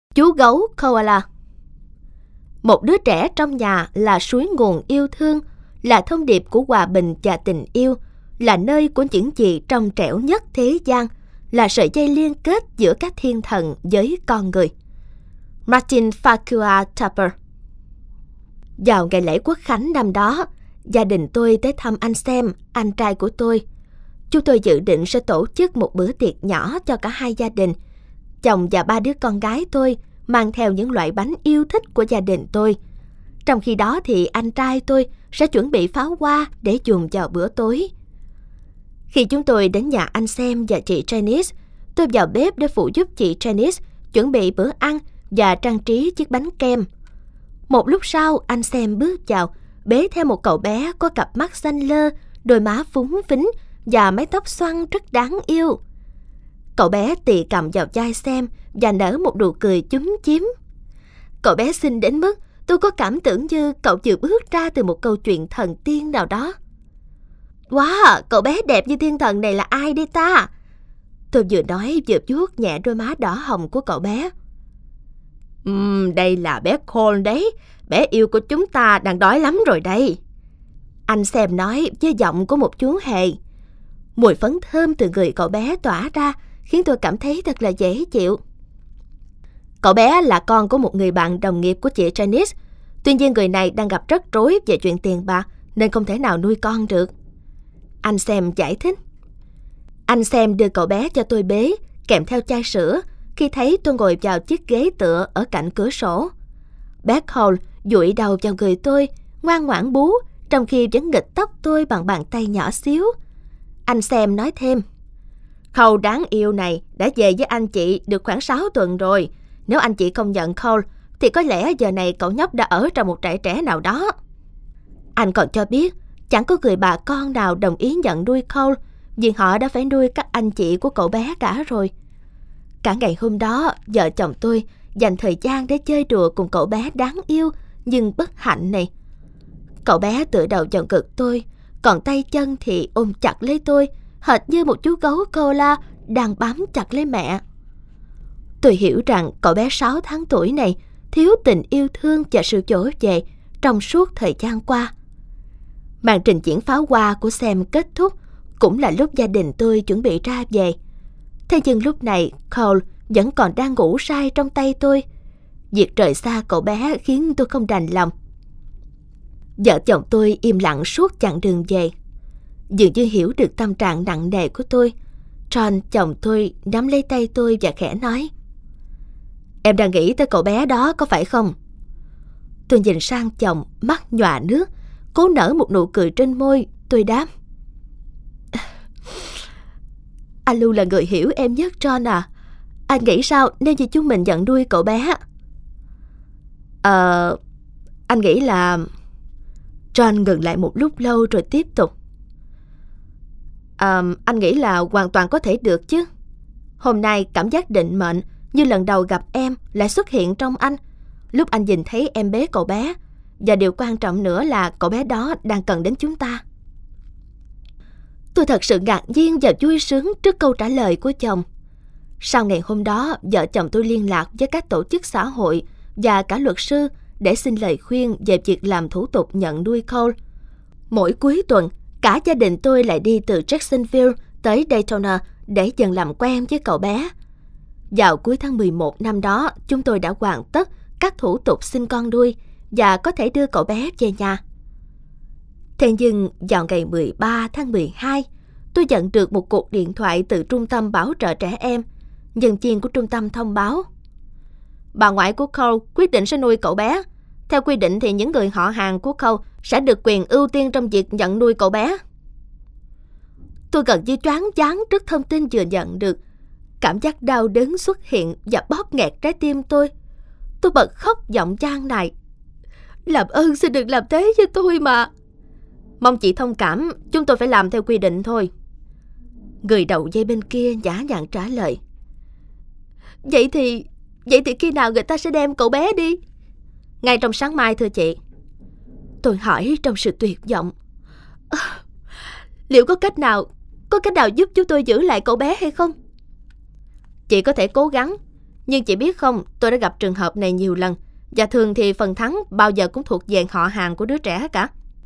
Chú gấu koala. Một đứa trẻ trong nhà là suối nguồn yêu thương, là thông điệp của hòa bình và tình yêu, là nơi của những gì trong trẻo nhất thế gian, là sợi dây liên kết giữa các thiên thần với con người. Martin Farquhar Tupper. Vào ngày lễ Quốc khánh năm đó, gia đình tôi tới thăm anh Sam, anh trai của tôi. Chúng tôi dự định sẽ tổ chức một bữa tiệc nhỏ cho cả hai gia đình. Chồng và 3 đứa con gái tôi mang theo những loại bánh yêu thích của gia đình tôi. Trong khi đó thì anh trai tôi sẽ chuẩn bị pháo hoa để dùng vào bữa tối. Khi chúng tôi đến nhà anh Sam và chị Janice, tôi vào bếp để phụ giúp chị Janice chuẩn bị bữa ăn và trang trí chiếc bánh kem. Một lúc sau, anh Sam bước vào, bế theo một cậu bé có cặp mắt xanh lơ, đôi má phúng phính và mái tóc xoăn rất đáng yêu. Cậu bé tì cầm vào vai Sam và nở một nụ cười chúm chím. Cậu bé xinh đến mức tôi có cảm tưởng như cậu vừa bước ra từ một câu chuyện thần tiên nào đó. Wow, cậu bé đẹp như thiên thần này là ai đây ta? Tôi vừa nói vừa vuốt nhẹ đôi má đỏ hồng của cậu bé. Đây là bé Cole đấy, bé yêu của chúng ta đang đói lắm rồi đây. Anh Sam nói với giọng của một chú hề. Mùi phấn thơm từ người cậu bé tỏa ra khiến tôi cảm thấy thật là dễ chịu. Cậu bé là con của một người bạn đồng nghiệp của chị Janice. Tuy nhiên người này đang gặp rắc rối về chuyện tiền bạc nên không thể nào nuôi con được. Anh Sam giải thích. Anh Sam đưa cậu bé cho tôi bế, kèm theo chai sữa, khi thấy tôi ngồi vào chiếc ghế tựa ở cạnh cửa sổ. Bé Cole dụi đầu vào người tôi, ngoan ngoãn bú, trong khi vẫn nghịch tóc tôi bằng bàn tay nhỏ xíu. Anh Sam nói thêm. Cole đáng yêu này đã về với anh chị được khoảng 6 tuần rồi. Nếu anh chị không nhận Cole, thì có lẽ giờ này cậu nhóc đã ở trong một trại trẻ nào đó. Anh còn cho biết, chẳng có người bà con nào đồng ý nhận nuôi Cole, vì họ đã phải nuôi các anh chị của cậu bé cả rồi. Cả ngày hôm đó, vợ chồng tôi dành thời gian để chơi đùa cùng cậu bé đáng yêu nhưng bất hạnh này. Cậu bé tựa đầu vào ngực tôi, còn tay chân thì ôm chặt lấy tôi, hệt như một chú gấu koala đang bám chặt lấy mẹ. Tôi hiểu rằng cậu bé 6 tháng tuổi này thiếu tình yêu thương và sự dỗ về trong suốt thời gian qua. Màn trình diễn pháo hoa của Sam kết thúc, cũng là lúc gia đình tôi chuẩn bị ra về. Thế nhưng lúc này Cole vẫn còn đang ngủ say trong tay tôi. Việc rời xa cậu bé khiến tôi không đành lòng. Vợ chồng tôi im lặng suốt chặng đường về. Dường như hiểu được tâm trạng nặng nề của tôi, John, chồng tôi, nắm lấy tay tôi và khẽ nói. Em đang nghĩ tới cậu bé đó có phải không? Tôi nhìn sang chồng, mắt nhòa nước, cố nở một nụ cười trên môi. Tôi đáp. Anh luôn là người hiểu em nhất, John à. Anh nghĩ sao nếu như chúng mình nhận nuôi cậu bé? Anh nghĩ là... John ngừng lại một lúc lâu rồi tiếp tục. Anh nghĩ là hoàn toàn có thể được chứ. Hôm nay cảm giác định mệnh như lần đầu gặp em lại xuất hiện trong anh, lúc anh nhìn thấy em bế cậu bé. Và điều quan trọng nữa là cậu bé đó đang cần đến chúng ta. Tôi thật sự ngạc nhiên và vui sướng trước câu trả lời của chồng. Sau ngày hôm đó, vợ chồng tôi liên lạc với các tổ chức xã hội và cả luật sư để xin lời khuyên về việc làm thủ tục nhận nuôi Cole. Mỗi cuối tuần, cả gia đình tôi lại đi từ Jacksonville tới Daytona để dần làm quen với cậu bé. Vào cuối tháng 11 năm đó, chúng tôi đã hoàn tất các thủ tục xin con nuôi và có thể đưa cậu bé về nhà. Thế nhưng vào ngày 13 tháng 12, tôi nhận được một cuộc điện thoại từ Trung tâm Bảo trợ Trẻ Em. Nhân viên của trung tâm thông báo. Bà ngoại của Cole quyết định sẽ nuôi cậu bé. Theo quy định thì những người họ hàng của Cole sẽ được quyền ưu tiên trong việc nhận nuôi cậu bé. Tôi gần như choáng váng trước thông tin vừa nhận được. Cảm giác đau đớn xuất hiện và bóp nghẹt trái tim tôi. Tôi bật khóc giọng gian nài. Làm ơn xin đừng làm thế với tôi mà. Mong chị thông cảm, chúng tôi phải làm theo quy định thôi. Người đầu dây bên kia nhã nhặn trả lời. Vậy thì khi nào người ta sẽ đem cậu bé đi? Ngay trong sáng mai thưa chị. Tôi hỏi trong sự tuyệt vọng. Liệu có cách nào giúp chúng tôi giữ lại cậu bé hay không? Chị có thể cố gắng, Nhưng chị biết không, tôi đã gặp trường hợp này nhiều lần, và thường thì phần thắng bao giờ cũng thuộc về họ hàng của đứa trẻ cả.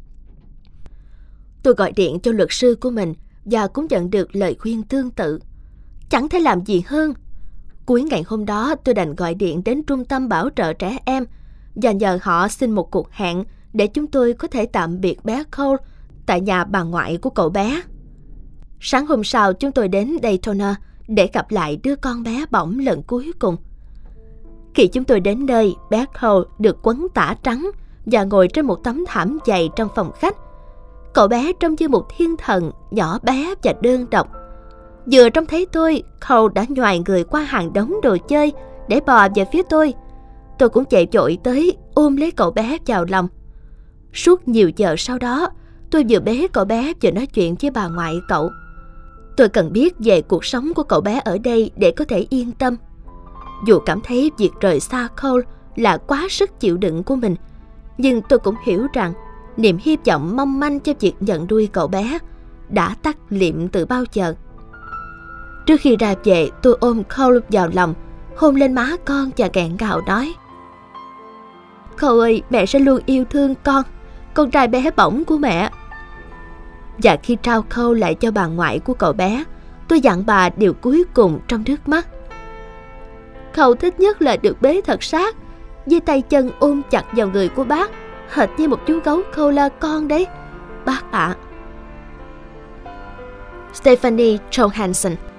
Tôi gọi điện cho luật sư của mình và cũng nhận được lời khuyên tương tự. Chẳng thể làm gì hơn. Cuối ngày hôm đó, tôi đành gọi điện đến trung tâm bảo trợ trẻ em và nhờ họ xin một cuộc hẹn để chúng tôi có thể tạm biệt bé Cole tại nhà bà ngoại của cậu bé. Sáng hôm sau, chúng tôi đến Daytona để gặp lại đứa con bé bỏng lần cuối cùng. Khi chúng tôi đến nơi, bé Cole được quấn tã trắng và ngồi trên một tấm thảm dày trong phòng khách. Cậu bé trông như một thiên thần, nhỏ bé và đơn độc. Vừa trông thấy tôi, Cole đã nhoài người qua hàng đống đồ chơi để bò về phía tôi. Tôi cũng chạy vội tới ôm lấy cậu bé vào lòng. Suốt nhiều giờ sau đó, tôi vừa bế cậu bé vừa nói chuyện với bà ngoại cậu. Tôi cần biết về cuộc sống của cậu bé ở đây để có thể yên tâm. Dù cảm thấy việc rời xa Cole là quá sức chịu đựng của mình, nhưng tôi cũng hiểu rằng niềm hy vọng mong manh cho việc nhận nuôi cậu bé đã tắt liệm từ bao giờ. Trước khi ra về, tôi ôm Cole vào lòng, hôn lên má con và nghẹn ngào nói: Cole ơi, mẹ sẽ luôn yêu thương con trai bé bỏng của mẹ. Và khi trao Cole lại cho bà ngoại của cậu bé, tôi dặn bà điều cuối cùng trong nước mắt: Cole thích nhất là được bế thật sát, với tay chân ôm chặt vào người của bác, hệt như một chú gấu Cole con đấy, bác ạ. Stephanie Johansson.